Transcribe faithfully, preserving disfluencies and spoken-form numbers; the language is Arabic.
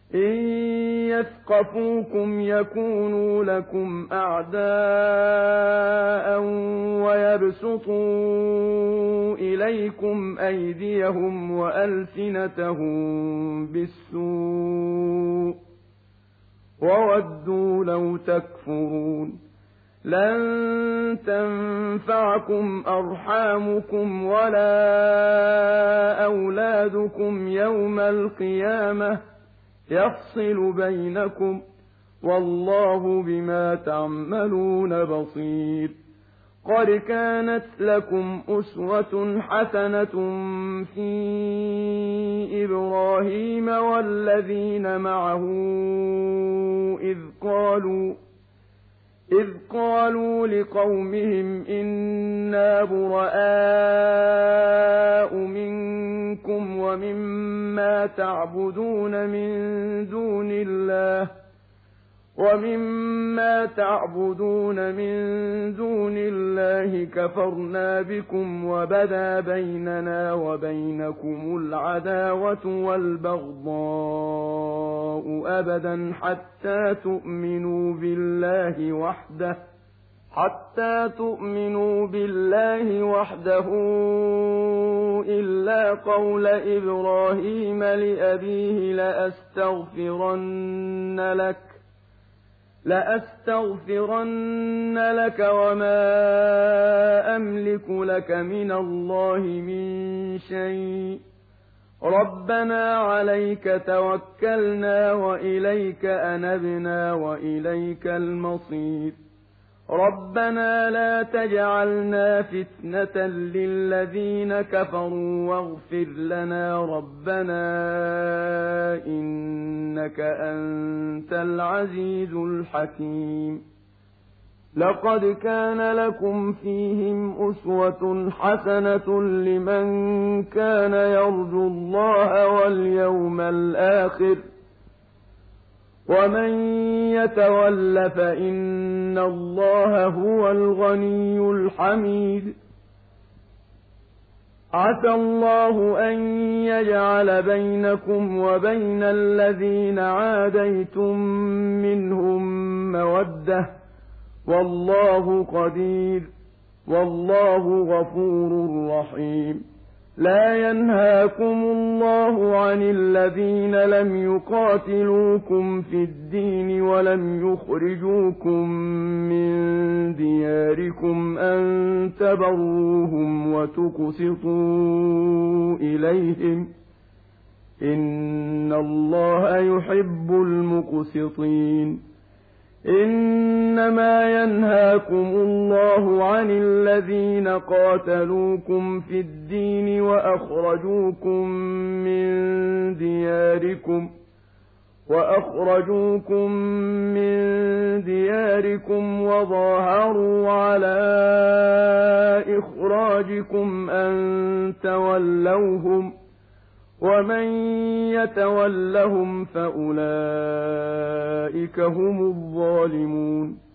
إن يثقفوكم يكونوا لكم أعداء ويبسطوا إليكم أيديهم وألسنتهم بالسوء وودوا لو تكفرون. لن تنفعكم أرحامكم ولا أولادكم يوم القيامة يفصل بينكم والله بما تعملون بصير. قد كانت لكم أسوة حسنة في إبراهيم والذين معه إذ قالوا إذ قالوا لقومهم إنا براء منكم ومما تعبدون من دون الله ومما تعبدون من دون الله كفرنا بكم وبدا بيننا وبينكم العداوة والبغضاء أبدا حتى تؤمنوا بالله وحده حتى تؤمنوا بالله وحده إلا قول إبراهيم لأبيه لأستغفرن لك لأستغفرن لك وما أملك لك من الله من شيء ربنا عليك توكلنا وإليك أنبنا وإليك المصير. ربنا لا تجعلنا فتنة للذين كفروا واغفر لنا ربنا إنك أنت العزيز الحكيم. لقد كان لكم فيهم أسوة حسنة لمن كان يرجو الله واليوم الآخر ومن يتول فإن الله هو الغني الحميد. عسى الله أن يجعل بينكم وبين الذين عاديتم منهم مودة والله قدير والله غفور رحيم. لا ينهاكم الله عن الذين لم يقاتلوكم في الدين ولم يخرجوكم من دياركم أن تبروهم وتقسطوا إليهم إن الله يحب المقسطين. إنما ينهاكم الله عن الذين قاتلوكم في الدين وأخرجوكم من دياركم وأخرجوكم من دياركم وظاهروا على إخراجكم أن تولوهم ومن يتولهم فأولئك هم الظالمون.